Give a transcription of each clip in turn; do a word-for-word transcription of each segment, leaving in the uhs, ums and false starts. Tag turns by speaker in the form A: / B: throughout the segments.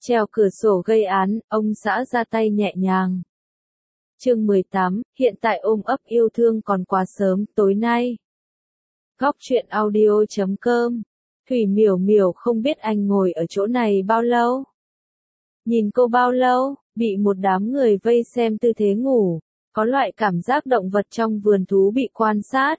A: Treo cửa sổ gây án, ông xã ra tay nhẹ nhàng. Chương mười tám, hiện tại ôm ấp yêu thương còn quá sớm, tối nay. Góc truyện audio chấm com. Thủy Miểu Miểu không biết anh ngồi ở chỗ này bao lâu. Nhìn cô bao lâu, bị một đám người vây xem tư thế ngủ, có loại cảm giác động vật trong vườn thú bị quan sát.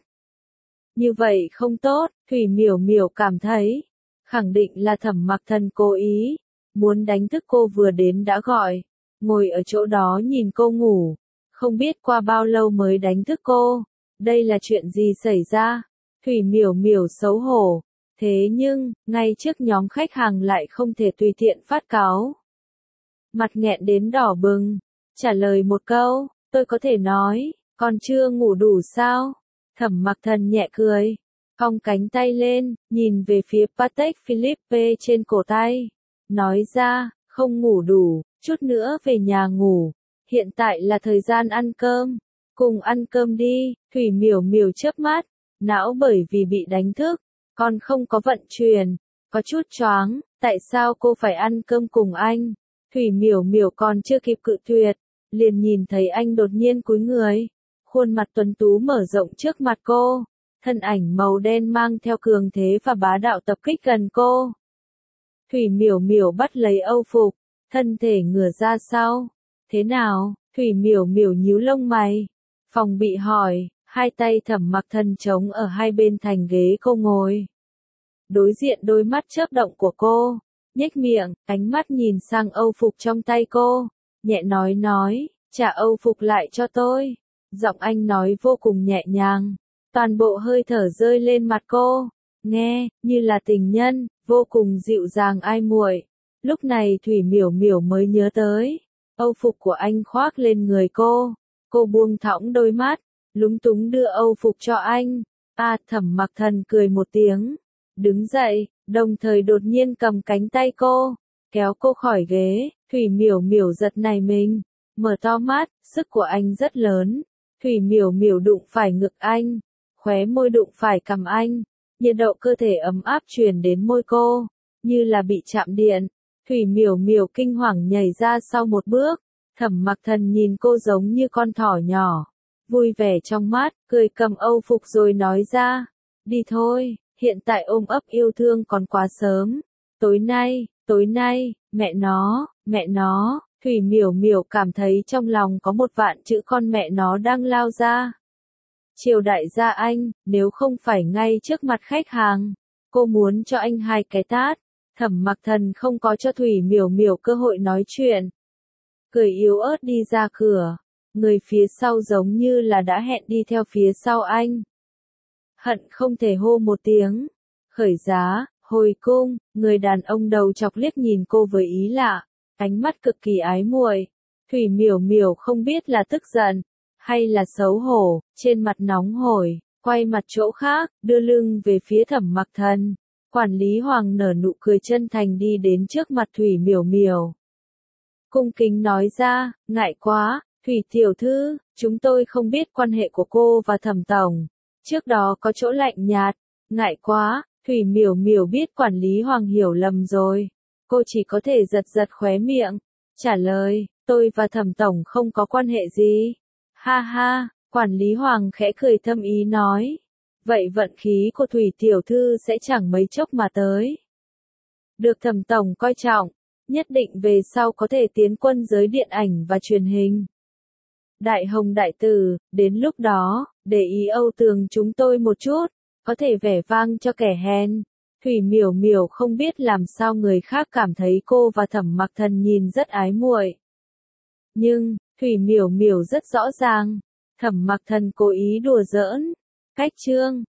A: Như vậy không tốt, Thủy Miểu Miểu cảm thấy. Khẳng định là Thẩm Mặc Thần cố ý, muốn đánh thức cô vừa đến đã gọi, ngồi ở chỗ đó nhìn cô ngủ. Không biết qua bao lâu mới đánh thức cô, đây là chuyện gì xảy ra? Thủy Miểu Miểu xấu hổ, thế nhưng, ngay trước nhóm khách hàng lại không thể tùy tiện phát cáu. Mặt nghẹn đến đỏ bừng, trả lời một câu, tôi có thể nói, còn chưa ngủ đủ sao? Thẩm Mặc Thần nhẹ cười, cong cánh tay lên, nhìn về phía Patek Philippe trên cổ tay, nói ra, không ngủ đủ, chút nữa về nhà ngủ. Hiện tại là thời gian ăn cơm, cùng ăn cơm đi. Thủy Miểu Miểu chớp mắt, não bởi vì bị đánh thức, còn không có vận chuyển, có chút choáng, tại sao cô phải ăn cơm cùng anh? Thủy Miểu Miểu còn chưa kịp cự tuyệt, liền nhìn thấy anh đột nhiên cúi người, khuôn mặt tuấn tú mở rộng trước mặt cô, thân ảnh màu đen mang theo cường thế và bá đạo tập kích gần cô. Thủy Miểu Miểu bắt lấy âu phục, thân thể ngửa ra sau. Thế nào? Thủy Miểu Miểu nhíu lông mày, phòng bị hỏi, hai tay Thẩm Mặc Thần chống ở hai bên thành ghế cô ngồi. Đối diện đôi mắt chớp động của cô, nhếch miệng, ánh mắt nhìn sang âu phục trong tay cô, nhẹ nói nói, trả âu phục lại cho tôi. Giọng anh nói vô cùng nhẹ nhàng, toàn bộ hơi thở rơi lên mặt cô, nghe, như là tình nhân, vô cùng dịu dàng ai muội. Lúc này Thủy Miểu Miểu mới nhớ tới. Âu phục của anh khoác lên người cô, cô buông thõng đôi mắt, lúng túng đưa âu phục cho anh. À, Thẩm Mặc Thần cười một tiếng, đứng dậy, đồng thời đột nhiên cầm cánh tay cô, kéo cô khỏi ghế. Thủy Miểu Miểu giật nảy mình, mở to mắt, sức của anh rất lớn. Thủy Miểu Miểu đụng phải ngực anh, khóe môi đụng phải cằm anh, nhiệt độ cơ thể ấm áp truyền đến môi cô, như là bị chạm điện. Thủy Miểu Miểu kinh hoàng nhảy ra sau một bước, Thẩm Mặc Thần nhìn cô giống như con thỏ nhỏ, vui vẻ trong mắt, cười cầm âu phục rồi nói ra, đi thôi, hiện tại ôm ấp yêu thương còn quá sớm, tối nay, tối nay, mẹ nó, mẹ nó, Thủy Miểu Miểu cảm thấy trong lòng có một vạn chữ con mẹ nó đang lao ra. Triều đại gia anh, nếu không phải ngay trước mặt khách hàng, cô muốn cho anh hai cái tát. Thẩm Mặc Thần không có cho Thủy Miểu Miểu cơ hội nói chuyện. Cười yếu ớt đi ra cửa, người phía sau giống như là đã hẹn đi theo phía sau anh. Hận không thể hô một tiếng. Khởi giá, hồi cung, người đàn ông đầu chọc liếc nhìn cô với ý lạ, ánh mắt cực kỳ ái muội. Thủy Miểu Miểu không biết là tức giận, hay là xấu hổ, trên mặt nóng hổi, quay mặt chỗ khác, đưa lưng về phía Thẩm Mặc Thần. Quản lý Hoàng nở nụ cười chân thành đi đến trước mặt Thủy Miểu Miểu. Cung kính nói ra, ngại quá, Thủy tiểu thư, chúng tôi không biết quan hệ của cô và Thẩm tổng. Trước đó có chỗ lạnh nhạt, ngại quá, Thủy Miểu Miểu biết quản lý Hoàng hiểu lầm rồi. Cô chỉ có thể giật giật khóe miệng, trả lời, tôi và Thẩm tổng không có quan hệ gì. Ha ha, quản lý Hoàng khẽ cười thâm ý nói. Vậy vận khí của Thủy tiểu thư sẽ chẳng mấy chốc mà tới. Được Thẩm tổng coi trọng, nhất định về sau có thể tiến quân giới điện ảnh và truyền hình. Đại hồng đại tử, đến lúc đó, để ý Âu Tường chúng tôi một chút, có thể vẻ vang cho kẻ hèn. Thủy Miểu Miểu không biết làm sao người khác cảm thấy cô và Thẩm Mặc Thần nhìn rất ái muội. Nhưng, Thủy Miểu Miểu rất rõ ràng, Thẩm Mặc Thần cố ý đùa giỡn. Cách chương